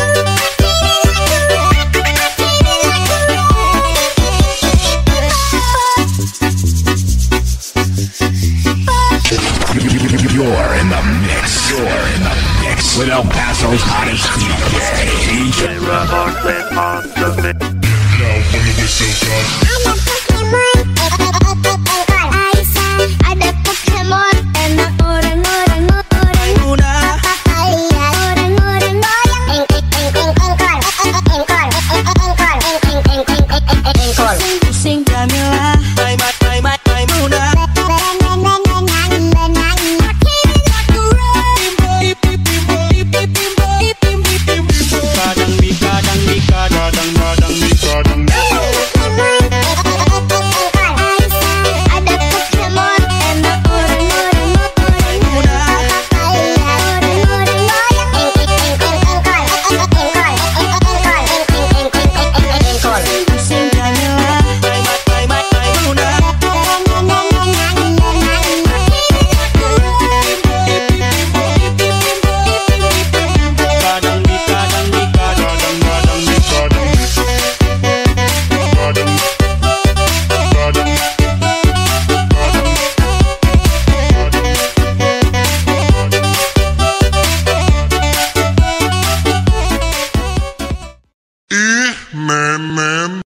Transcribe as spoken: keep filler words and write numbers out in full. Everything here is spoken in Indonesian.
You're in the mix. You're in the mix with El Paso's hottest D J. D J Robert on the mix. Now when the whistle comes. Ada Pokemon, enak orang-orang orang muda. Lihat orang-orang goyang, eng eng eng eng engkol, engkol, engkol, engkol, eng eng eng eng eng engkol. Pusing Jamila.